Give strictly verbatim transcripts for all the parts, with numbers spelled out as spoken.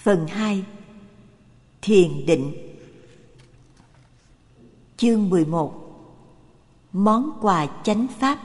Phần hai. Thiền định. Chương mười một. Món quà chánh pháp.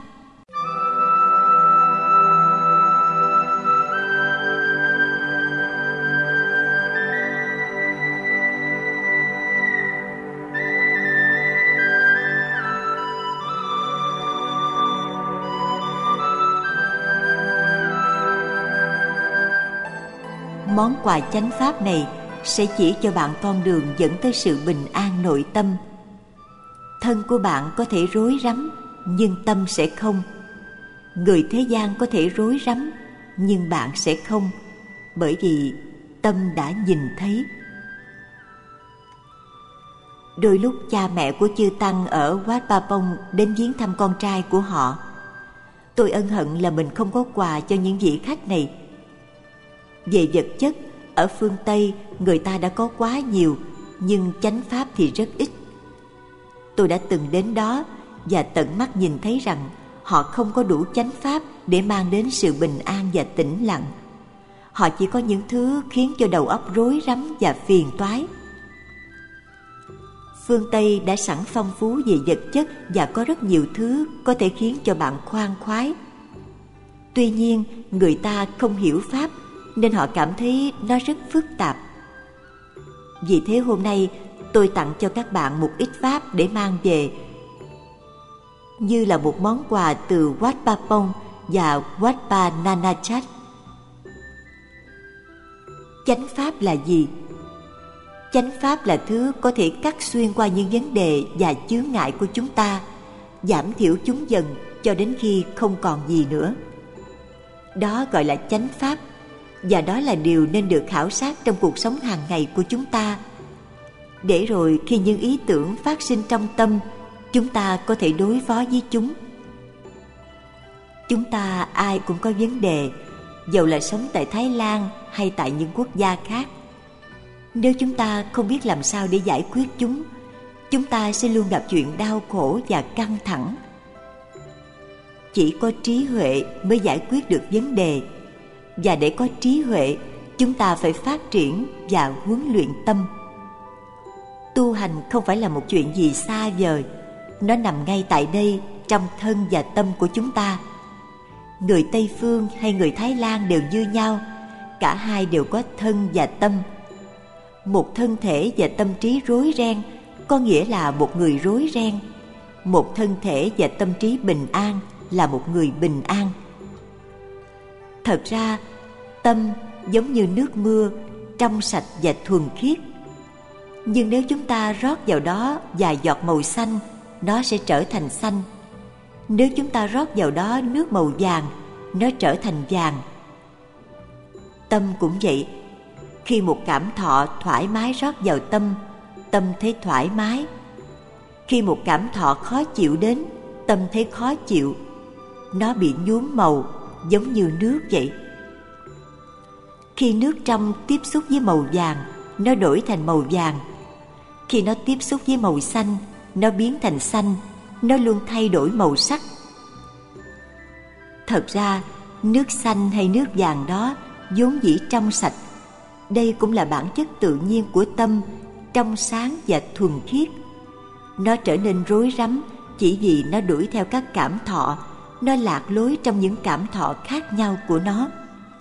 Món quà chánh pháp này sẽ chỉ cho bạn con đường dẫn tới sự bình an nội tâm. Thân của bạn có thể rối rắm, nhưng tâm sẽ không. Người thế gian có thể rối rắm, nhưng bạn sẽ không, bởi vì tâm đã nhìn thấy. Đôi lúc cha mẹ của chư Tăng ở Wat Pa Pong đến viếng thăm con trai của họ. Tôi ân hận là mình không có quà cho những vị khách này. Về vật chất, ở phương Tây người ta đã có quá nhiều, nhưng chánh pháp thì rất ít. Tôi đã từng đến đó và tận mắt nhìn thấy rằng họ không có đủ chánh pháp để mang đến sự bình an và tĩnh lặng. Họ chỉ có những thứ khiến cho đầu óc rối rắm và phiền toái. Phương Tây đã sẵn phong phú về vật chất và có rất nhiều thứ có thể khiến cho bạn khoan khoái. Tuy nhiên, người ta không hiểu pháp nên họ cảm thấy nó rất phức tạp. Vì thế hôm nay tôi tặng cho các bạn một ít pháp để mang về, như là một món quà từ Wat Pa Pong và Wat Pa Nanachat. Chánh pháp là gì? Chánh pháp là thứ có thể cắt xuyên qua những vấn đề và chướng ngại của chúng ta, giảm thiểu chúng dần cho đến khi không còn gì nữa. Đó gọi là chánh pháp, và đó là điều nên được khảo sát trong cuộc sống hàng ngày của chúng ta, để rồi khi những ý tưởng phát sinh trong tâm, chúng ta có thể đối phó với chúng. Chúng ta ai cũng có vấn đề, dầu là sống tại Thái Lan hay tại những quốc gia khác. Nếu chúng ta không biết làm sao để giải quyết chúng, chúng ta sẽ luôn gặp chuyện đau khổ và căng thẳng. Chỉ có trí huệ mới giải quyết được vấn đề, và để có trí huệ, chúng ta phải phát triển và huấn luyện tâm. Tu hành không phải là một chuyện gì xa vời, nó nằm ngay tại đây, trong thân và tâm của chúng ta. Người Tây Phương hay người Thái Lan đều như nhau, cả hai đều có thân và tâm. Một thân thể và tâm trí rối ren có nghĩa là một người rối ren. Một thân thể và tâm trí bình an là một người bình an. Thật ra, tâm giống như nước mưa, trong sạch và thuần khiết. Nhưng nếu chúng ta rót vào đó vài giọt màu xanh, nó sẽ trở thành xanh. Nếu chúng ta rót vào đó nước màu vàng, nó trở thành vàng. Tâm cũng vậy. Khi một cảm thọ thoải mái rót vào tâm, tâm thấy thoải mái. Khi một cảm thọ khó chịu đến, tâm thấy khó chịu. Nó bị nhuốm màu, giống như nước vậy. Khi nước trong tiếp xúc với màu vàng, nó đổi thành màu vàng. Khi nó tiếp xúc với màu xanh, nó biến thành xanh. Nó luôn thay đổi màu sắc. Thật ra, nước xanh hay nước vàng đó vốn dĩ trong sạch. Đây cũng là bản chất tự nhiên của tâm, trong sáng và thuần khiết. Nó trở nên rối rắm chỉ vì nó đuổi theo các cảm thọ. Nó lạc lối trong những cảm thọ khác nhau của nó.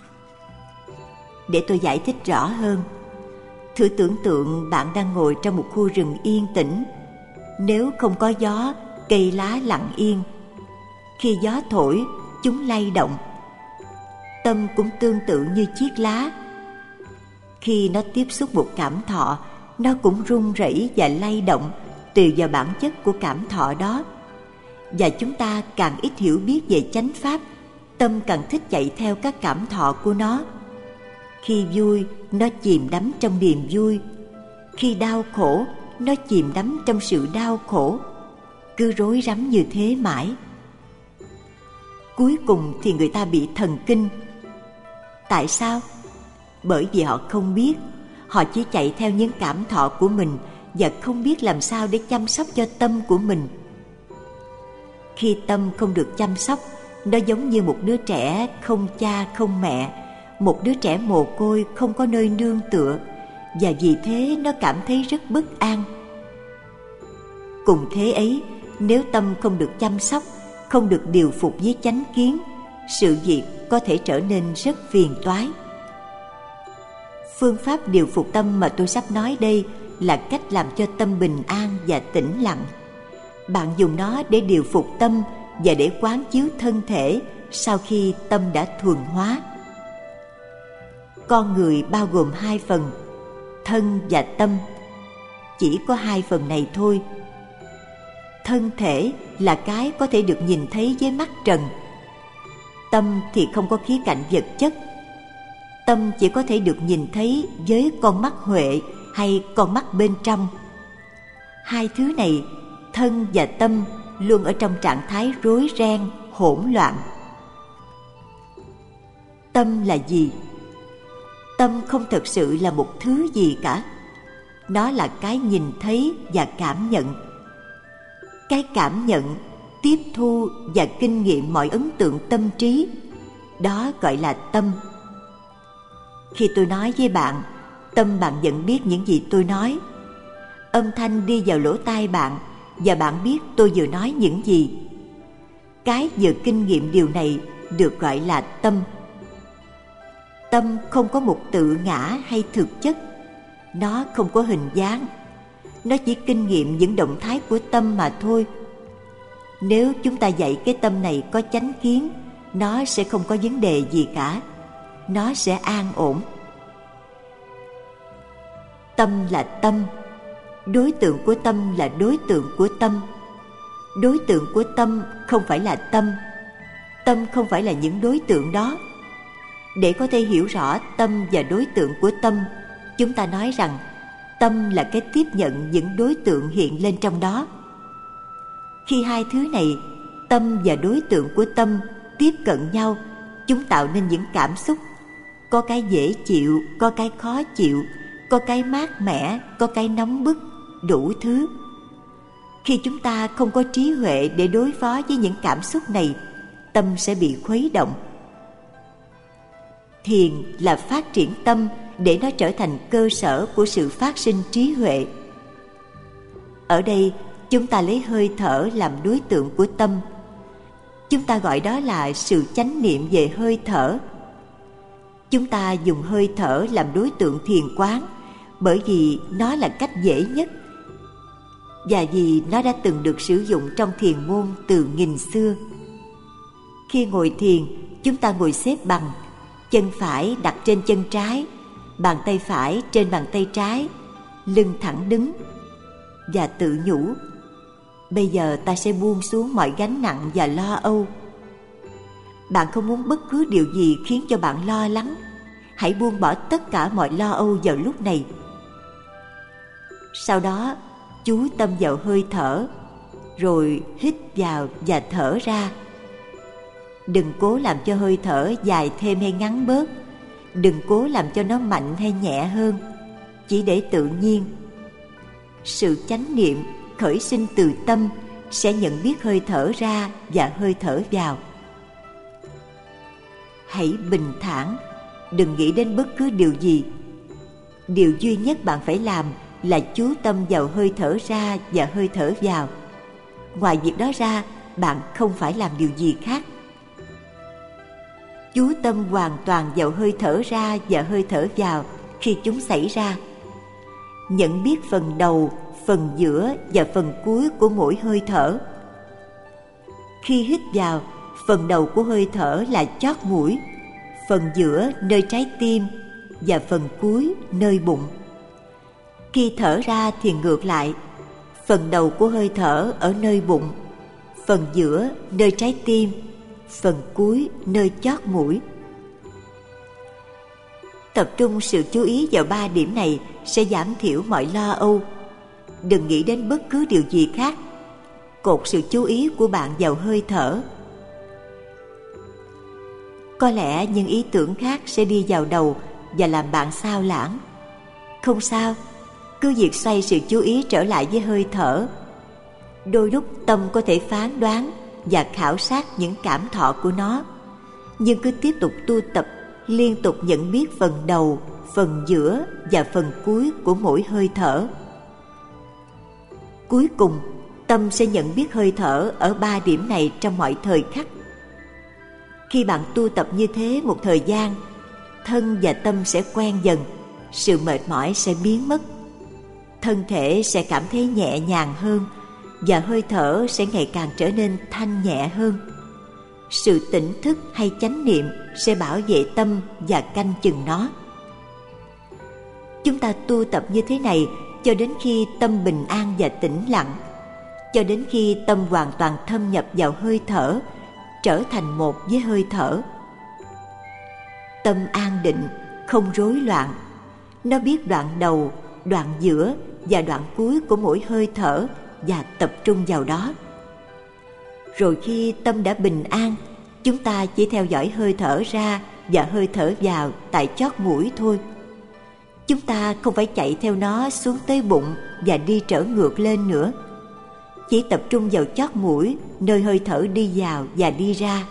Để tôi giải thích rõ hơn, thử tưởng tượng bạn đang ngồi trong một khu rừng yên tĩnh. Nếu không có gió, cây lá lặng yên. Khi gió thổi, chúng lay động. Tâm cũng tương tự như chiếc lá. Khi nó tiếp xúc một cảm thọ, nó cũng rung rẩy và lay động tùy vào bản chất của cảm thọ đó. Và chúng ta càng ít hiểu biết về chánh pháp, tâm càng thích chạy theo các cảm thọ của nó. Khi vui, nó chìm đắm trong niềm vui. Khi đau khổ, nó chìm đắm trong sự đau khổ. Cứ rối rắm như thế mãi. Cuối cùng thì người ta bị thần kinh. Tại sao? Bởi vì họ không biết. Họ chỉ chạy theo những cảm thọ của mình và không biết làm sao để chăm sóc cho tâm của mình. Khi tâm không được chăm sóc, nó giống như một đứa trẻ không cha không mẹ, một đứa trẻ mồ côi không có nơi nương tựa, và vì thế nó cảm thấy rất bất an. Cùng thế ấy, nếu tâm không được chăm sóc, không được điều phục với chánh kiến, sự việc có thể trở nên rất phiền toái. Phương pháp điều phục tâm mà tôi sắp nói đây là cách làm cho tâm bình an và tĩnh lặng. Bạn dùng nó để điều phục tâm và để quán chiếu thân thể sau khi tâm đã thuần hóa. Con người bao gồm hai phần, thân và tâm. Chỉ có hai phần này thôi. Thân thể là cái có thể được nhìn thấy với mắt trần. Tâm thì không có khía cạnh vật chất. Tâm chỉ có thể được nhìn thấy với con mắt huệ hay con mắt bên trong. Hai thứ này, thân và tâm, luôn ở trong trạng thái rối ren, hỗn loạn. Tâm là gì? Tâm không thực sự là một thứ gì cả. Nó là cái nhìn thấy và cảm nhận. Cái cảm nhận, tiếp thu và kinh nghiệm mọi ấn tượng tâm trí, đó gọi là tâm. Khi tôi nói với bạn, tâm bạn nhận biết những gì tôi nói. Âm thanh đi vào lỗ tai bạn và bạn biết tôi vừa nói những gì. Cái vừa kinh nghiệm điều này được gọi là tâm. Tâm không có một tự ngã hay thực chất. Nó không có hình dáng. Nó chỉ kinh nghiệm những động thái của tâm mà thôi. Nếu chúng ta dạy cái tâm này có chánh kiến, nó sẽ không có vấn đề gì cả. Nó sẽ an ổn. Tâm là tâm. Đối tượng của tâm là đối tượng của tâm. Đối tượng của tâm không phải là tâm. Tâm không phải là những đối tượng đó. Để có thể hiểu rõ tâm và đối tượng của tâm, chúng ta nói rằng tâm là cái tiếp nhận những đối tượng hiện lên trong đó. Khi hai thứ này, tâm và đối tượng của tâm, tiếp cận nhau, chúng tạo nên những cảm xúc. Có cái dễ chịu, có cái khó chịu, có cái mát mẻ, có cái nóng bức, đủ thứ. Khi chúng ta không có trí huệ để đối phó với những cảm xúc này, tâm sẽ bị khuấy động. Thiền là phát triển tâm để nó trở thành cơ sở của sự phát sinh trí huệ. Ở đây, chúng ta lấy hơi thở làm đối tượng của tâm. Chúng ta gọi đó là sự chánh niệm về hơi thở. Chúng ta dùng hơi thở làm đối tượng thiền quán bởi vì nó là cách dễ nhất và vì nó đã từng được sử dụng trong thiền môn từ nghìn xưa. Khi ngồi thiền, chúng ta ngồi xếp bằng, chân phải đặt trên chân trái, bàn tay phải trên bàn tay trái, lưng thẳng đứng, và tự nhủ: bây giờ ta sẽ buông xuống mọi gánh nặng và lo âu. Bạn không muốn bất cứ điều gì khiến cho bạn lo lắng. Hãy buông bỏ tất cả mọi lo âu vào lúc này. Sau đó, chú tâm vào hơi thở, rồi hít vào và thở ra. Đừng cố làm cho hơi thở dài thêm hay ngắn bớt. Đừng cố làm cho nó mạnh hay nhẹ hơn. Chỉ để tự nhiên. Sự chánh niệm khởi sinh từ tâm sẽ nhận biết hơi thở ra và hơi thở vào. Hãy bình thản, đừng nghĩ đến bất cứ điều gì. Điều duy nhất bạn phải làm là chú tâm vào hơi thở ra và hơi thở vào. Ngoài việc đó ra, bạn không phải làm điều gì khác. Chú tâm hoàn toàn vào hơi thở ra và hơi thở vào khi chúng xảy ra. Nhận biết phần đầu, phần giữa và phần cuối của mỗi hơi thở. Khi hít vào, phần đầu của hơi thở là chót mũi, phần giữa nơi trái tim và phần cuối nơi bụng. Khi thở ra thì ngược lại, phần đầu của hơi thở ở nơi bụng, phần giữa nơi trái tim, phần cuối nơi chót mũi. Tập trung sự chú ý vào ba điểm này sẽ giảm thiểu mọi lo âu. Đừng nghĩ đến bất cứ điều gì khác. Cột sự chú ý của bạn vào hơi thở. Có lẽ những ý tưởng khác sẽ đi vào đầu và làm bạn xao lãng. Không sao, cứ việc xoay sự chú ý trở lại với hơi thở. Đôi lúc tâm có thể phán đoán và khảo sát những cảm thọ của nó, nhưng cứ tiếp tục tu tập liên tục nhận biết phần đầu, phần giữa và phần cuối của mỗi hơi thở. Cuối cùng, tâm sẽ nhận biết hơi thở ở ba điểm này trong mọi thời khắc. Khi bạn tu tập như thế một thời gian, thân và tâm sẽ quen dần, sự mệt mỏi sẽ biến mất. Thân thể sẽ cảm thấy nhẹ nhàng hơn và hơi thở sẽ ngày càng trở nên thanh nhẹ hơn. Sự tỉnh thức hay chánh niệm sẽ bảo vệ tâm và canh chừng nó. Chúng ta tu tập như thế này cho đến khi tâm bình an và tĩnh lặng, cho đến khi tâm hoàn toàn thâm nhập vào hơi thở, trở thành một với hơi thở. Tâm an định, không rối loạn. Nó biết đoạn đầu, đoạn giữa và đoạn cuối của mỗi hơi thở và tập trung vào đó. Rồi khi tâm đã bình an, chúng ta chỉ theo dõi hơi thở ra và hơi thở vào tại chót mũi thôi. Chúng ta không phải chạy theo nó xuống tới bụng và đi trở ngược lên nữa. Chỉ tập trung vào chót mũi, nơi hơi thở đi vào và đi ra.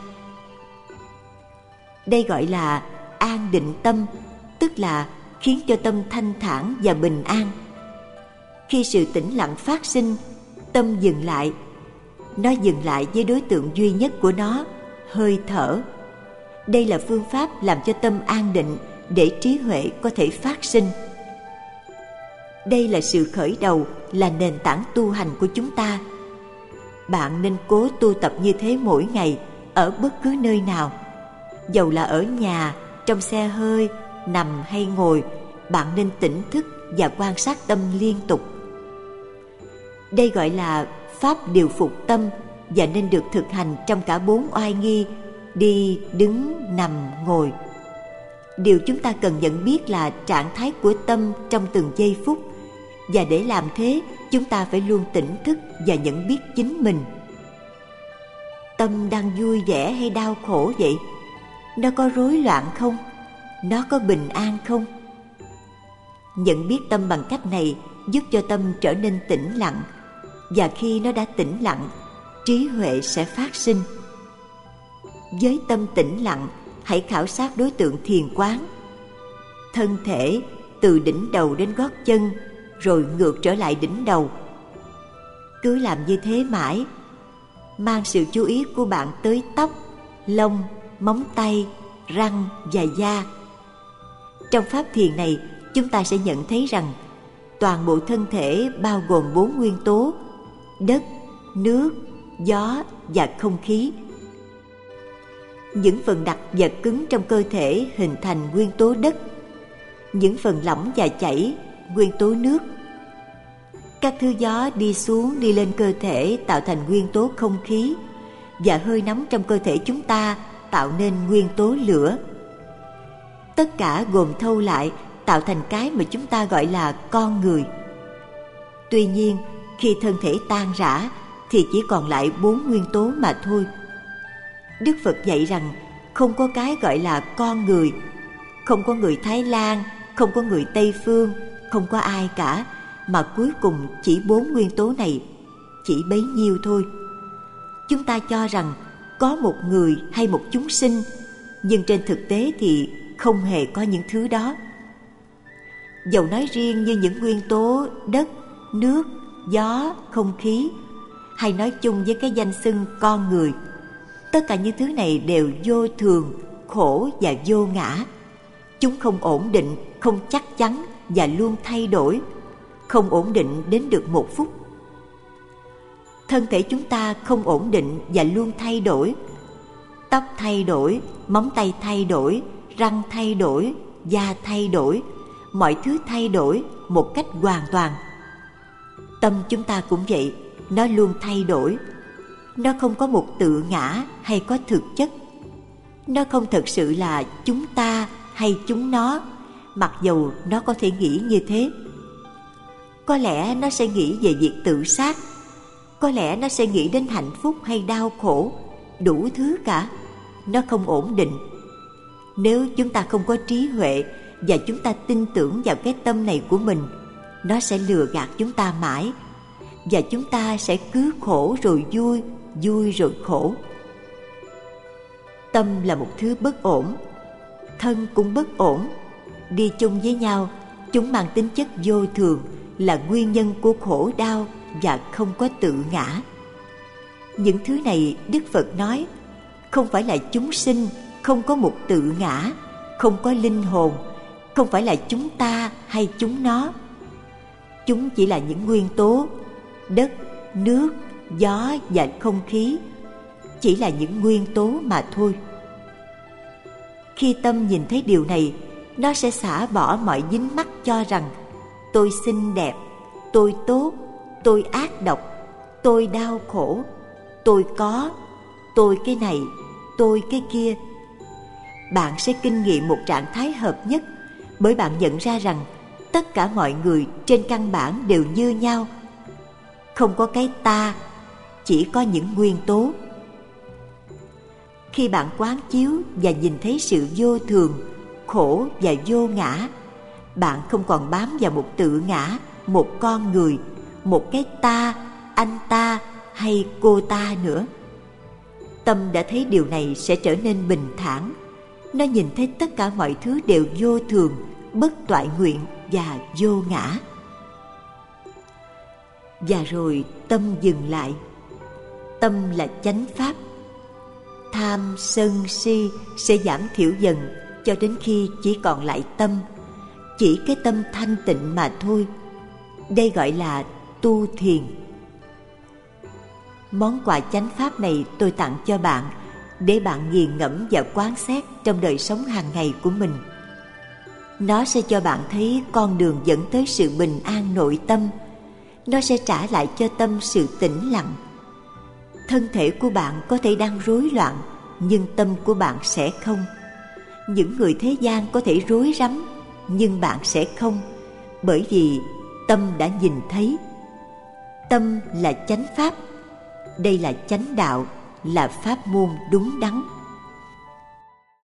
Đây gọi là an định tâm, tức là khiến cho tâm thanh thản và bình an. Khi sự tĩnh lặng phát sinh, tâm dừng lại. Nó dừng lại với đối tượng duy nhất của nó, hơi thở. Đây là phương pháp làm cho tâm an định để trí huệ có thể phát sinh. Đây là sự khởi đầu, là nền tảng tu hành của chúng ta. Bạn nên cố tu tập như thế mỗi ngày, ở bất cứ nơi nào. Dầu là ở nhà, trong xe hơi, nằm hay ngồi, bạn nên tỉnh thức và quan sát tâm liên tục. Đây gọi là pháp điều phục tâm và nên được thực hành trong cả bốn oai nghi: đi, đứng, nằm, ngồi. Điều chúng ta cần nhận biết là trạng thái của tâm trong từng giây phút, và để làm thế, chúng ta phải luôn tỉnh thức và nhận biết chính mình. Tâm đang vui vẻ hay đau khổ vậy? Nó có rối loạn không? Nó có bình an không? Nhận biết tâm bằng cách này giúp cho tâm trở nên tĩnh lặng, và khi nó đã tĩnh lặng, trí huệ sẽ phát sinh. Với tâm tĩnh lặng, hãy khảo sát đối tượng thiền quán. Thân thể từ đỉnh đầu đến gót chân, rồi ngược trở lại đỉnh đầu. Cứ làm như thế mãi. Mang sự chú ý của bạn tới tóc, lông, móng tay, răng và da. Trong pháp thiền này, chúng ta sẽ nhận thấy rằng toàn bộ thân thể bao gồm bốn nguyên tố: đất, nước, gió và không khí. Những phần đặc và cứng trong cơ thể hình thành nguyên tố đất, những phần lỏng và chảy nguyên tố nước. Các thứ gió đi xuống đi lên cơ thể tạo thành nguyên tố không khí, và hơi nóng trong cơ thể chúng ta tạo nên nguyên tố lửa. Tất cả gồm thâu lại tạo thành cái mà chúng ta gọi là con người. Tuy nhiên, khi thân thể tan rã thì chỉ còn lại bốn nguyên tố mà thôi. Đức Phật dạy rằng không có cái gọi là con người, không có người Thái Lan, không có người Tây Phương, không có ai cả, mà cuối cùng chỉ bốn nguyên tố này, chỉ bấy nhiêu thôi. Chúng ta cho rằng có một người hay một chúng sinh, nhưng trên thực tế thì không hề có những thứ đó. Dầu nói riêng như những nguyên tố đất, nước, gió, không khí, hay nói chung với cái danh xưng con người, tất cả những thứ này đều vô thường, khổ và vô ngã. Chúng không ổn định, không chắc chắn và luôn thay đổi, không ổn định đến được một phút. Thân thể chúng ta không ổn định và luôn thay đổi. Tóc thay đổi, móng tay thay đổi, răng thay đổi, da thay đổi, mọi thứ thay đổi một cách hoàn toàn. Tâm chúng ta cũng vậy, nó luôn thay đổi. Nó không có một tự ngã hay có thực chất. Nó không thực sự là chúng ta hay chúng nó, mặc dầu nó có thể nghĩ như thế. Có lẽ nó sẽ nghĩ về việc tự sát, có lẽ nó sẽ nghĩ đến hạnh phúc hay đau khổ, đủ thứ cả. Nó không ổn định. Nếu chúng ta không có trí huệ và chúng ta tin tưởng vào cái tâm này của mình, nó sẽ lừa gạt chúng ta mãi, và chúng ta sẽ cứ khổ rồi vui, vui rồi khổ. Tâm là một thứ bất ổn. thân cũng bất ổn. Đi chung với nhau, chúng mang tính chất vô thường, là nguyên nhân của khổ đau và không có tự ngã. Những thứ này Đức Phật nói không phải là chúng sinh, không có một tự ngã, không có linh hồn, không phải là chúng ta hay chúng nó. Chúng chỉ là những nguyên tố, đất, nước, gió và không khí, chỉ là những nguyên tố mà thôi. Khi tâm nhìn thấy điều này, nó sẽ xả bỏ mọi dính mắc cho rằng tôi xinh đẹp, tôi tốt, tôi ác độc, tôi đau khổ, tôi có, tôi cái này, tôi cái kia. Bạn sẽ kinh nghiệm một trạng thái hợp nhất, bởi bạn nhận ra rằng tất cả mọi người trên căn bản đều như nhau. Không có cái ta, chỉ có những nguyên tố. Khi bạn quán chiếu và nhìn thấy sự vô thường, khổ và vô ngã, bạn không còn bám vào một tự ngã, một con người, một cái ta, anh ta hay cô ta nữa. Tâm đã thấy điều này sẽ trở nên bình thản. Nó nhìn thấy tất cả mọi thứ đều vô thường, bất toại nguyện và vô ngã. Và rồi tâm dừng lại. Tâm là chánh pháp. Tham, sân, si sẽ giảm thiểu dần cho đến khi chỉ còn lại tâm, chỉ cái tâm thanh tịnh mà thôi. Đây gọi là tu thiền. Món quà chánh pháp này tôi tặng cho bạn để bạn nghiền ngẫm và quán xét trong đời sống hàng ngày của mình. Nó sẽ cho bạn thấy con đường dẫn tới sự bình an nội tâm. Nó sẽ trả lại cho tâm sự tĩnh lặng. Thân thể của bạn có thể đang rối loạn, nhưng tâm của bạn sẽ không. Những người thế gian có thể rối rắm, nhưng bạn sẽ không, bởi vì tâm đã nhìn thấy. Tâm là chánh pháp. Đây là chánh đạo, là pháp môn đúng đắn.